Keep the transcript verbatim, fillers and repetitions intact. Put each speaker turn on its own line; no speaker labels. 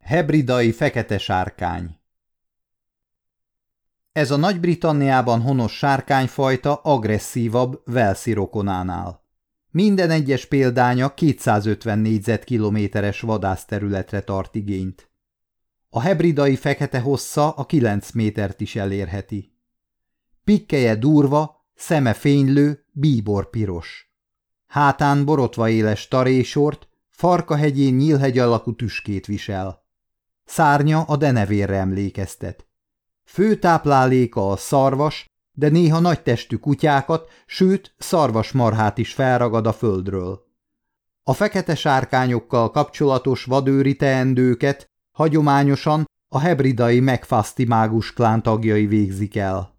Hebridai fekete sárkány. Ez a Nagy-Britanniában honos sárkányfajta agresszívabb walesi rokonánál. Minden egyes példánya kétszázötven négyzetkilométeres vadászterületre tart igényt. A hebridai fekete hossza a kilenc métert is elérheti. Pikkelye durva, szeme fénylő, bíborpiros. Hátán borotva éles tarésort, farkahegyén nyílhegy alakú tüskét visel. Szárnya a denevérre emlékeztet. Fő tápláléka a szarvas, de néha nagytestű kutyákat, sőt szarvasmarhát is felragad a földről. A fekete sárkányokkal kapcsolatos vadőri teendőket hagyományosan a hebridai McFusty mágus klán tagjai végzik el.